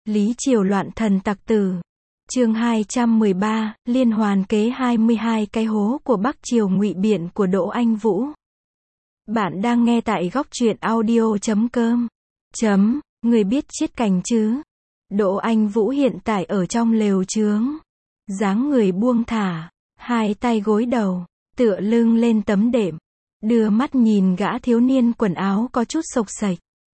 Lý Triều loạn thần tặc tử. Chương 213, liên hoàn kế 22 cái hố của Bắc Triều ngụy biện của Đỗ Anh Vũ. Bạn đang nghe tại góc truyện audio.com. Người biết Chiết Cành chứ? Đỗ Anh Vũ hiện tại ở trong lều chướng. Dáng người buông thả, hai tay gối đầu, tựa lưng lên tấm đệm, đưa mắt nhìn gã thiếu niên quần áo có chút xộc xệch.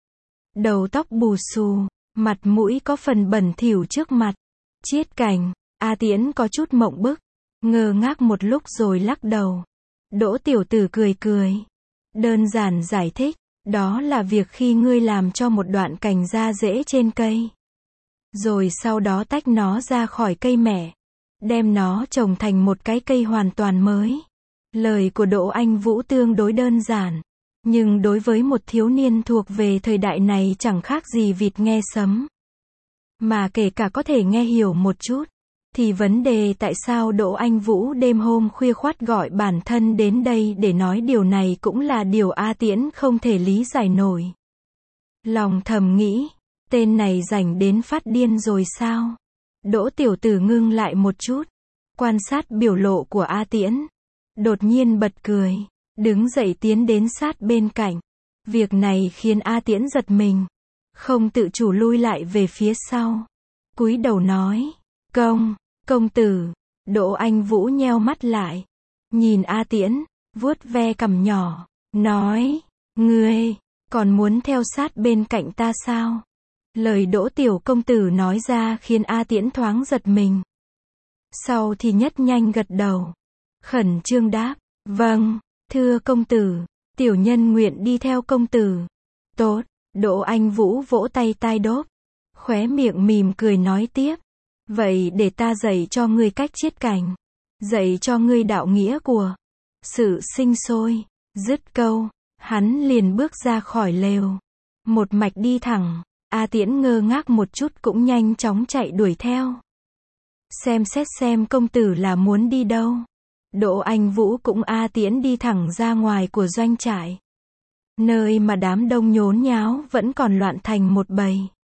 Đầu tóc bù xù, mặt mũi có phần bẩn thỉu trước mặt. Chiết Cành, A Tiễn có chút mộng bức, ngơ ngác một lúc rồi lắc đầu. Đỗ tiểu tử cười cười, đơn giản giải thích, đó là việc khi ngươi làm cho một đoạn cành ra rễ trên cây, rồi sau đó tách nó ra khỏi cây mẹ, đem nó trồng thành một cái cây hoàn toàn mới. Lời của Đỗ Anh Vũ tương đối đơn giản, nhưng đối với một thiếu niên thuộc về thời đại này chẳng khác gì vịt nghe sấm. Mà kể cả có thể nghe hiểu một chút, thì vấn đề tại sao Đỗ Anh Vũ đêm hôm khuya khoắt gọi bản thân đến đây để nói điều này cũng là điều A Tiễn không thể lý giải nổi. Lòng thầm nghĩ, tên này rảnh đến phát điên rồi sao? Đỗ tiểu tử ngưng lại một chút, quan sát biểu lộ của A Tiễn, đột nhiên bật cười, đứng dậy tiến đến sát bên cạnh. Việc này khiến A Tiễn giật mình, không tự chủ lui lại về phía sau, cúi đầu nói, công tử. Đỗ Anh Vũ nheo mắt lại, nhìn A Tiễn, vuốt ve cằm nhỏ, nói, ngươi, còn muốn theo sát bên cạnh ta sao? Lời Đỗ tiểu công tử nói ra khiến A Tiễn thoáng giật mình. Sau thì nhất nhanh gật đầu, khẩn trương đáp, vâng, thưa công tử, tiểu nhân nguyện đi theo công tử. Tốt. Đỗ Anh Vũ vỗ tay tai đốp, khóe miệng mỉm cười nói tiếp, vậy để ta dạy cho ngươi cách chiết cành, dạy cho ngươi đạo nghĩa của sự sinh sôi. Dứt câu, hắn liền bước ra khỏi lều, một mạch đi thẳng. A Tiễn ngơ ngác một chút cũng nhanh chóng chạy đuổi theo. Xem xét xem công tử là muốn đi đâu. Đỗ Anh Vũ cũng A Tiễn đi thẳng ra ngoài của doanh trại, nơi mà đám đông nhốn nháo vẫn còn loạn thành một bầy.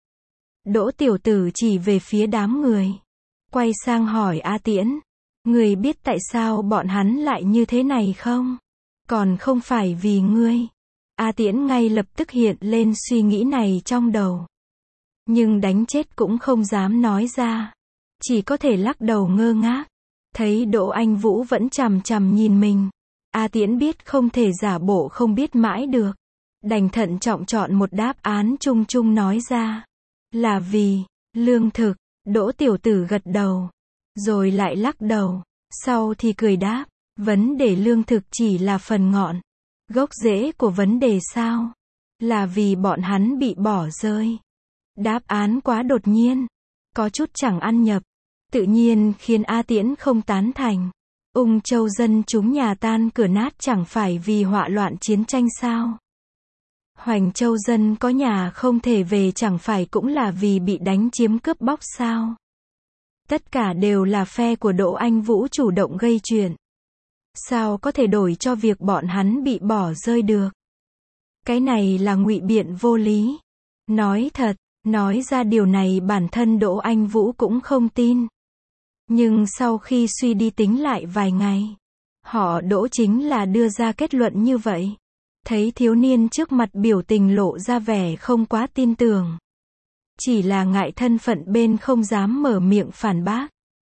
Đỗ tiểu tử chỉ về phía đám người, quay sang hỏi A Tiễn, người biết tại sao bọn hắn lại như thế này không? Còn không phải vì ngươi. A Tiễn ngay lập tức hiện lên suy nghĩ này trong đầu, nhưng đánh chết cũng không dám nói ra, chỉ có thể lắc đầu ngơ ngác. Thấy Đỗ Anh Vũ vẫn chằm chằm nhìn mình, A Tiễn biết không thể giả bộ không biết mãi được, đành thận trọng chọn một đáp án chung chung nói ra, là vì lương thực. Đỗ tiểu tử gật đầu, rồi lại lắc đầu, sau thì cười đáp, vấn đề lương thực chỉ là phần ngọn, gốc rễ của vấn đề sao? Là vì bọn hắn bị bỏ rơi. Đáp án quá đột nhiên, có chút chẳng ăn nhập, tự nhiên khiến A Tiễn không tán thành. Ung Châu dân chúng nhà tan cửa nát chẳng phải vì họa loạn chiến tranh sao? Hoành Châu dân có nhà không thể về chẳng phải cũng là vì bị đánh chiếm cướp bóc sao? Tất cả đều là phe của Đỗ Anh Vũ chủ động gây chuyện. Sao có thể đổi cho việc bọn hắn bị bỏ rơi được? Cái này là ngụy biện vô lý. Nói thật, nói ra điều này bản thân Đỗ Anh Vũ cũng không tin. Nhưng sau khi suy đi tính lại vài ngày, họ Đỗ chính là đưa ra kết luận như vậy. Thấy thiếu niên trước mặt biểu tình lộ ra vẻ không quá tin tưởng, chỉ là ngại thân phận bên không dám mở miệng phản bác.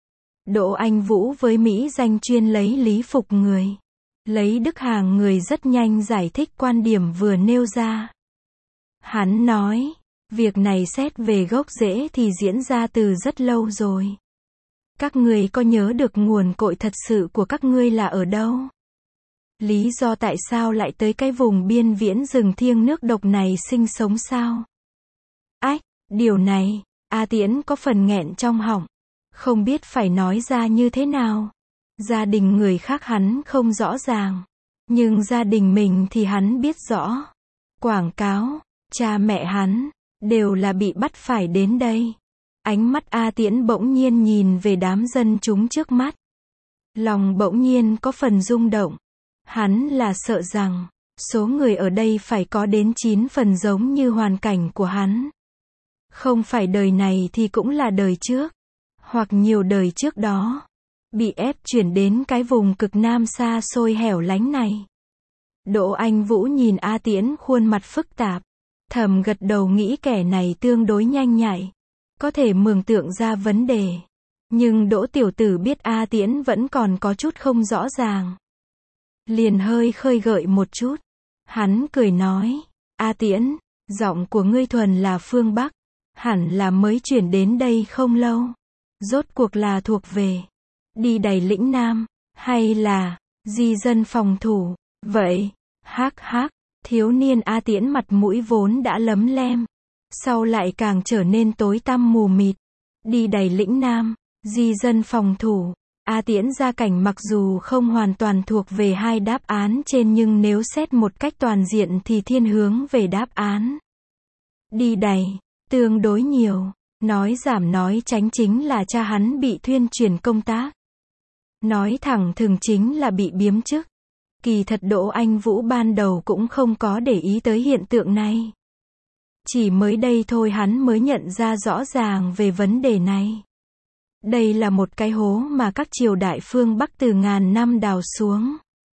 Đỗ Anh Vũ với mỹ danh chuyên lấy lý phục người, lấy đức hàng người rất nhanh giải thích quan điểm vừa nêu ra. Hắn nói, việc này xét về gốc rễ thì diễn ra từ rất lâu rồi. Các ngươi có nhớ được nguồn cội thật sự của các ngươi là ở đâu? Lý do tại sao lại tới cái vùng biên viễn rừng thiêng nước độc này sinh sống sao? Ách, điều này, A Tiễn có phần nghẹn trong họng, không biết phải nói ra như thế nào. Gia đình người khác hắn không rõ ràng, nhưng gia đình mình thì hắn biết rõ. Quảng cáo, cha mẹ hắn, đều là bị bắt phải đến đây. Ánh mắt A Tiễn bỗng nhiên nhìn về đám dân chúng trước mắt. Lòng bỗng nhiên có phần rung động. Hắn là sợ rằng, số người ở đây phải có đến 9 phần giống như hoàn cảnh của hắn. Không phải đời này thì cũng là đời trước, hoặc nhiều đời trước đó, bị ép chuyển đến cái vùng cực nam xa xôi hẻo lánh này. Đỗ Anh Vũ nhìn A Tiễn khuôn mặt phức tạp, thầm gật đầu nghĩ kẻ này tương đối nhanh nhạy, có thể mường tượng ra vấn đề. Nhưng Đỗ tiểu tử biết A Tiễn vẫn còn có chút không rõ ràng, liền hơi khơi gợi một chút. Hắn cười nói, A Tiễn, giọng của ngươi thuần là phương Bắc, hẳn là mới chuyển đến đây không lâu. Rốt cuộc là thuộc về đi đầy lĩnh Nam, hay là di dân phòng thủ? Vậy, hắc hắc, thiếu niên A Tiễn mặt mũi vốn đã lấm lem, sau lại càng trở nên tối tăm mù mịt. Đi đầy lĩnh Nam, di dân phòng thủ. A Tiễn gia cảnh mặc dù không hoàn toàn thuộc về hai đáp án trên nhưng nếu xét một cách toàn diện thì thiên hướng về đáp án đi đầy, tương đối nhiều. Nói giảm nói tránh chính là cha hắn bị thuyên chuyển công tác. Nói thẳng thừng chính là bị biếm chức. Kỳ thật Đỗ Anh Vũ ban đầu cũng không có để ý tới hiện tượng này. Chỉ mới đây thôi hắn mới nhận ra rõ ràng về vấn đề này. Đây là một cái hố mà các triều đại phương Bắc từ ngàn năm đào xuống.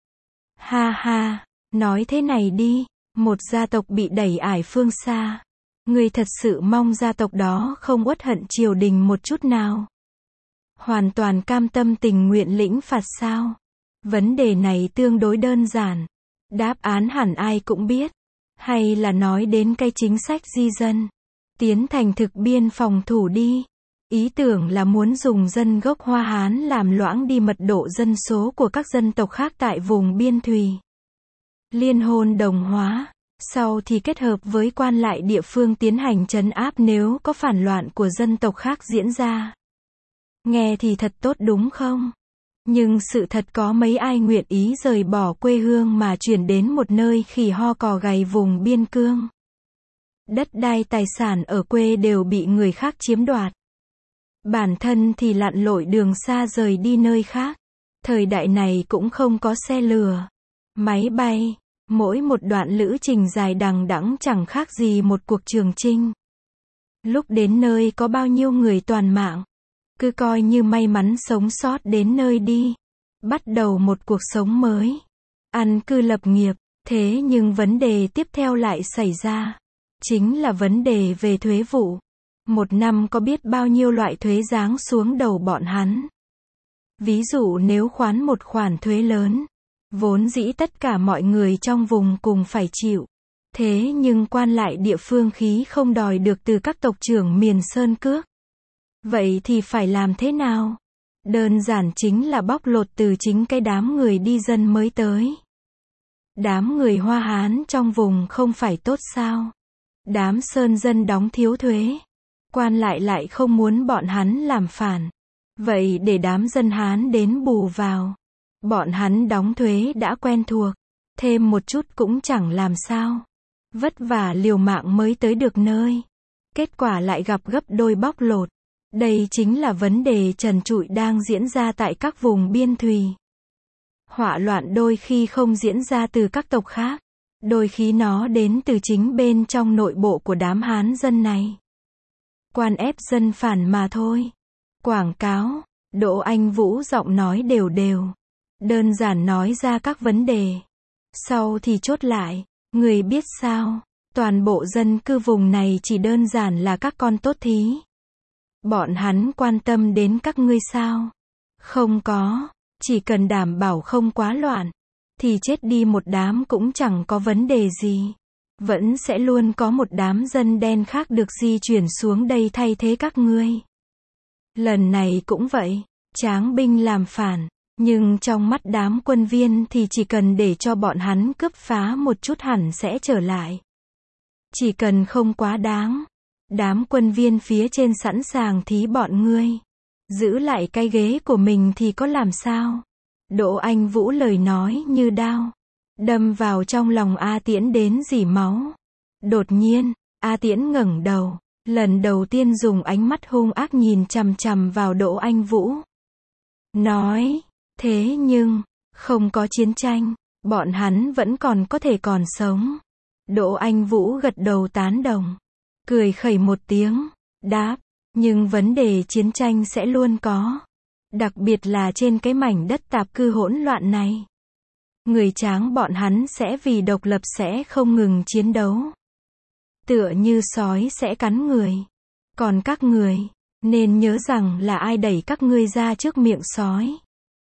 Ha ha, nói thế này đi, một gia tộc bị đẩy ải phương xa. Ngươi thật sự mong gia tộc đó không uất hận triều đình một chút nào? Hoàn toàn cam tâm tình nguyện lĩnh phạt sao? Vấn đề này tương đối đơn giản. Đáp án hẳn ai cũng biết. Hay là nói đến cái chính sách di dân, tiến thành thực biên phòng thủ đi. Ý tưởng là muốn dùng dân gốc Hoa Hán làm loãng đi mật độ dân số của các dân tộc khác tại vùng biên thùy. Liên hôn đồng hóa. Sau thì kết hợp với quan lại địa phương tiến hành trấn áp nếu có phản loạn của dân tộc khác diễn ra. Nghe thì thật tốt đúng không? Nhưng sự thật có mấy ai nguyện ý rời bỏ quê hương mà chuyển đến một nơi khỉ ho cò gáy vùng biên cương. Đất đai tài sản ở quê đều bị người khác chiếm đoạt. Bản thân thì lặn lội đường xa rời đi nơi khác. Thời đại này cũng không có xe lửa, máy bay. Mỗi một đoạn lữ trình dài đằng đẵng chẳng khác gì một cuộc trường chinh. Lúc đến nơi có bao nhiêu người toàn mạng. Cứ coi như may mắn sống sót đến nơi đi. Bắt đầu một cuộc sống mới. Ăn cư lập nghiệp. Thế nhưng vấn đề tiếp theo lại xảy ra. Chính là vấn đề về thuế vụ. Một năm có biết bao nhiêu loại thuế giáng xuống đầu bọn hắn. Ví dụ nếu khoán một khoản thuế lớn, vốn dĩ tất cả mọi người trong vùng cùng phải chịu. Thế nhưng quan lại địa phương khí không đòi được từ các tộc trưởng miền Sơn Cước. Vậy thì phải làm thế nào? Đơn giản chính là bóc lột từ chính cái đám người đi dân mới tới. Đám người Hoa Hán trong vùng không phải tốt sao? Đám Sơn dân đóng thiếu thuế. Quan lại không muốn bọn hắn làm phản. Vậy để đám dân Hán đến bù vào. Bọn hắn đóng thuế đã quen thuộc, thêm một chút cũng chẳng làm sao. Vất vả liều mạng mới tới được nơi. Kết quả lại gặp gấp đôi bóc lột. Đây chính là vấn đề trần trụi đang diễn ra tại các vùng biên thùy. Họa loạn đôi khi không diễn ra từ các tộc khác. Đôi khi nó đến từ chính bên trong nội bộ của đám Hán dân này. Quan ép dân phản mà thôi. Quảng cáo, Đỗ Anh Vũ giọng nói đều đều. Đơn giản nói ra các vấn đề. Sau thì chốt lại, người biết sao, toàn bộ dân cư vùng này chỉ đơn giản là các con tốt thí. Bọn hắn quan tâm đến các ngươi sao? Không có, chỉ cần đảm bảo không quá loạn, thì chết đi một đám cũng chẳng có vấn đề gì. Vẫn sẽ luôn có một đám dân đen khác được di chuyển xuống đây thay thế các ngươi. Lần này cũng vậy, tráng binh làm phản. Nhưng trong mắt đám quân viên thì chỉ cần để cho bọn hắn cướp phá một chút hẳn sẽ trở lại. Chỉ cần không quá đáng. Đám quân viên phía trên sẵn sàng thí bọn ngươi. Giữ lại cái ghế của mình thì có làm sao? Đỗ Anh Vũ lời nói như đao. Đâm vào trong lòng A Tiễn đến rỉ máu. Đột nhiên, A Tiễn ngẩng đầu. Lần đầu tiên dùng ánh mắt hung ác nhìn chằm chằm vào Đỗ Anh Vũ. Nói. Thế nhưng, không có chiến tranh, bọn hắn vẫn còn có thể còn sống. Đỗ Anh Vũ gật đầu tán đồng, cười khẩy một tiếng. Đáp, nhưng vấn đề chiến tranh sẽ luôn có. Đặc biệt là trên cái mảnh đất tạp cư hỗn loạn này. Người Tráng bọn hắn sẽ vì độc lập sẽ không ngừng chiến đấu. Tựa như sói sẽ cắn người. Còn các người, nên nhớ rằng là ai đẩy các ngươi ra trước miệng sói.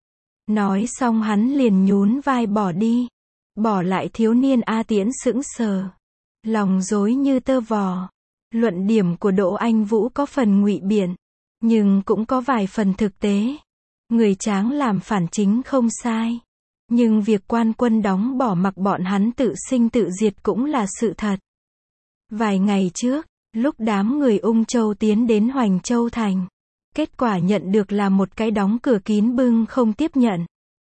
Nói xong hắn liền nhún vai bỏ đi. Bỏ lại thiếu niên A Tiễn sững sờ. Lòng rối như tơ vò. Luận điểm của Đỗ Anh Vũ có phần ngụy biện. Nhưng cũng có vài phần thực tế. Người Tráng làm phản chính không sai. Nhưng việc quan quân đóng bỏ mặc bọn hắn tự sinh tự diệt cũng là sự thật. Vài ngày trước, lúc đám người Ung Châu tiến đến Hoành Châu Thành, kết quả nhận được là một cái đóng cửa kín bưng không tiếp nhận.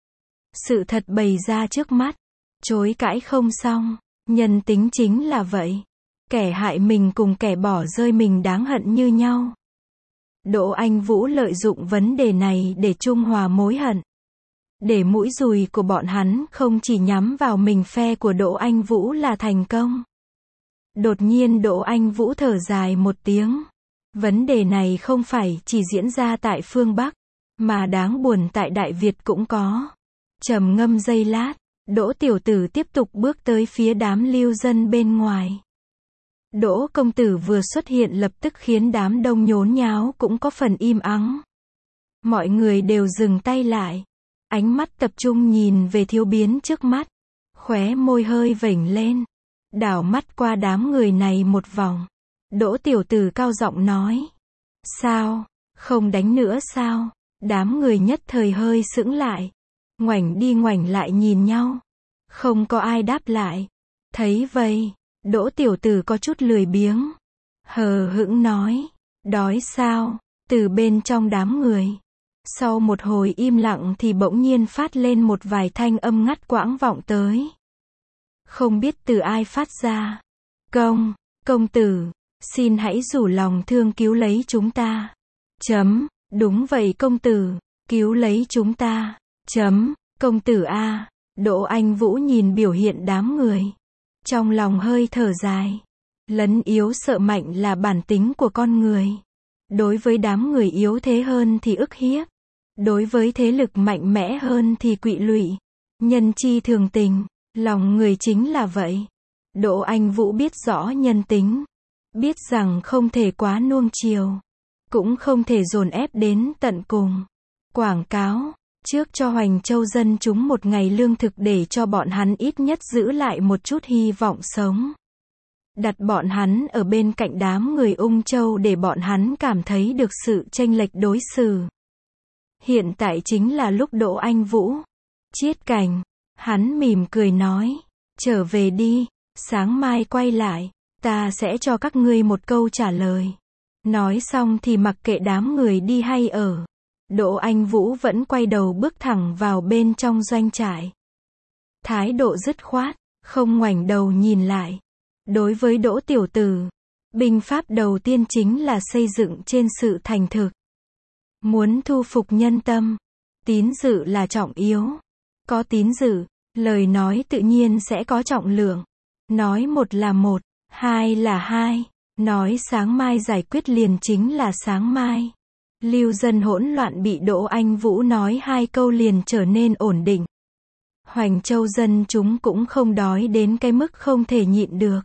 Sự thật bày ra trước mắt, chối cãi không xong, nhân tính chính là vậy. Kẻ hại mình cùng kẻ bỏ rơi mình đáng hận như nhau. Đỗ Anh Vũ lợi dụng vấn đề này để trung hòa mối hận. Để mũi dùi của bọn hắn không chỉ nhắm vào mình, phe của Đỗ Anh Vũ là thành công. Đột nhiên Đỗ Anh Vũ thở dài một tiếng. Vấn đề này không phải chỉ diễn ra tại phương Bắc, mà đáng buồn tại Đại Việt cũng có. Trầm ngâm giây lát, Đỗ tiểu tử tiếp tục bước tới phía đám lưu dân bên ngoài. Đỗ công tử vừa xuất hiện lập tức khiến đám đông nhốn nháo cũng có phần im ắng. Mọi người đều dừng tay lại. Ánh mắt tập trung nhìn về thiếu biến trước mắt. Khóe môi hơi vểnh lên. Đảo mắt qua đám người này một vòng. Đỗ tiểu tử cao giọng nói. Sao? Không đánh nữa sao? Đám người nhất thời hơi sững lại. Ngoảnh đi ngoảnh lại nhìn nhau. Không có ai đáp lại. Thấy vậy, Đỗ tiểu tử có chút lười biếng. Hờ hững nói. Đói sao? Từ bên trong đám người. Sau một hồi im lặng thì bỗng nhiên phát lên một vài thanh âm ngắt quãng vọng tới. Không biết từ ai phát ra. Công tử, xin hãy rủ lòng thương cứu lấy chúng ta. Đúng vậy công tử, cứu lấy chúng ta. Công tử a. Đỗ Anh Vũ nhìn biểu hiện đám người. Trong lòng hơi thở dài. Lấn yếu sợ mạnh là bản tính của con người. Đối với đám người yếu thế hơn thì ức hiếp. Đối với thế lực mạnh mẽ hơn thì quỵ lụy. Nhân chi thường tình, lòng người chính là vậy. Đỗ Anh Vũ biết rõ nhân tính. Biết rằng không thể quá nuông chiều. Cũng không thể dồn ép đến tận cùng. Quảng cáo, trước cho Hoành Châu dân chúng một ngày lương thực để cho bọn hắn ít nhất giữ lại một chút hy vọng sống. Đặt bọn hắn ở bên cạnh đám người Ung Châu để bọn hắn cảm thấy được sự chênh lệch đối xử. Hiện tại chính là lúc Đỗ Anh Vũ chiết cành. Hắn mỉm cười nói. Trở về đi, sáng mai quay lại, ta sẽ cho các ngươi một câu trả lời. Nói xong thì mặc kệ đám người đi hay ở. Đỗ Anh Vũ vẫn quay đầu bước thẳng vào bên trong doanh trại. Thái độ dứt khoát, không ngoảnh đầu nhìn lại. Đối với Đỗ tiểu tử, binh pháp đầu tiên chính là xây dựng trên sự thành thực. Muốn thu phục nhân tâm, tín dự là trọng yếu. Có tín dự, lời nói tự nhiên sẽ có trọng lượng. Nói một là một, hai là hai. Nói sáng mai giải quyết liền chính là sáng mai. Lưu dân hỗn loạn bị Đỗ Anh Vũ nói hai câu liền trở nên ổn định. Hoành Châu dân chúng cũng không đói đến cái mức không thể nhịn được.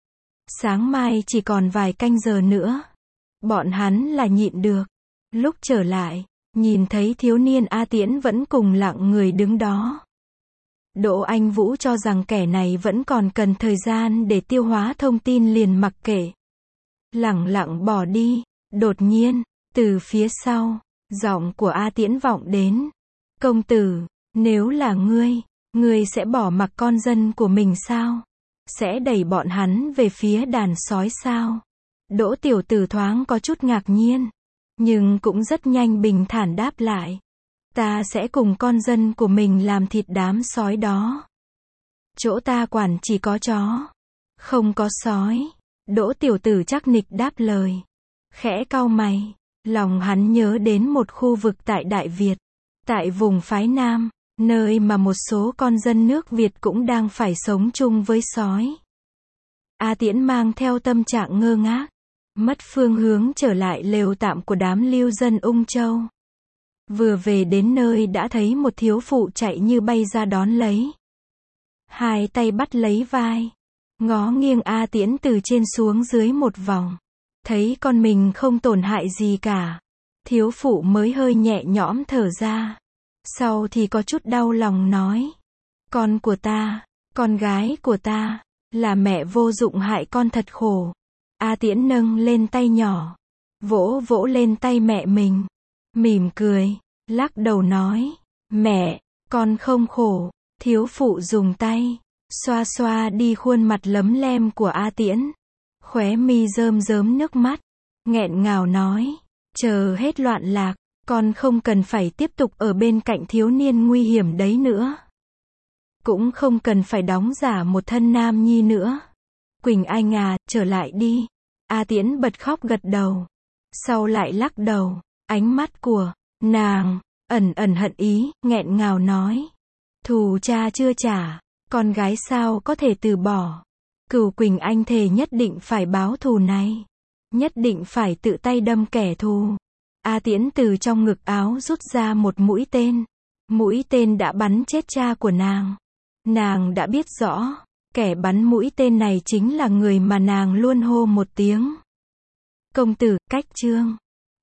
Sáng mai chỉ còn vài canh giờ nữa. Bọn hắn là nhịn được. Lúc trở lại, nhìn thấy thiếu niên A Tiễn vẫn cùng lặng người đứng đó. Đỗ Anh Vũ cho rằng kẻ này vẫn còn cần thời gian để tiêu hóa thông tin liền mặc kệ. Lẳng lặng bỏ đi. Đột nhiên, từ phía sau, giọng của A Tiễn vọng đến. Công tử, nếu là ngươi sẽ bỏ mặc con dân của mình sao? Sẽ đẩy bọn hắn về phía đàn sói sao? Đỗ tiểu tử thoáng có chút ngạc nhiên. Nhưng cũng rất nhanh bình thản đáp lại. Ta sẽ cùng con dân của mình làm thịt đám sói đó. Chỗ ta quản chỉ có chó, không có sói. Đỗ tiểu tử chắc nịch đáp lời. Khẽ cau mày, lòng hắn nhớ đến một khu vực tại Đại Việt, tại vùng phái Nam, nơi mà một số con dân nước Việt cũng đang phải sống chung với sói. A Tiễn mang theo tâm trạng ngơ ngác, mất phương hướng trở lại lều tạm của đám lưu dân Ung Châu. Vừa về đến nơi đã thấy một thiếu phụ chạy như bay ra đón lấy. Hai tay bắt lấy vai, ngó nghiêng A Tiễn từ trên xuống dưới một vòng. Thấy con mình không tổn hại gì cả. Thiếu phụ mới hơi nhẹ nhõm thở ra. Sau thì có chút đau lòng nói. Con của ta, con gái của ta, là mẹ vô dụng hại con thật khổ. A Tiễn nâng lên tay nhỏ, vỗ vỗ lên tay mẹ mình, mỉm cười, lắc đầu nói, mẹ, con không khổ. Thiếu phụ dùng tay, xoa xoa đi khuôn mặt lấm lem của A Tiễn, khóe mi rơm rớm nước mắt, nghẹn ngào nói, chờ hết loạn lạc, con không cần phải tiếp tục ở bên cạnh thiếu niên nguy hiểm đấy nữa. Cũng không cần phải đóng giả một thân nam nhi nữa. Quỳnh Anh à, trở lại đi. A Tiễn bật khóc gật đầu. Sau lại lắc đầu, ánh mắt của nàng ẩn ẩn hận ý, nghẹn ngào nói. Thù cha chưa trả, con gái sao có thể từ bỏ. Cửu Quỳnh Anh thề nhất định phải báo thù này. Nhất định phải tự tay đâm kẻ thù. A Tiễn từ trong ngực áo rút ra một mũi tên. Mũi tên đã bắn chết cha của nàng. Nàng đã biết rõ, kẻ bắn mũi tên này chính là người mà nàng luôn hô một tiếng. Công tử, cách chương.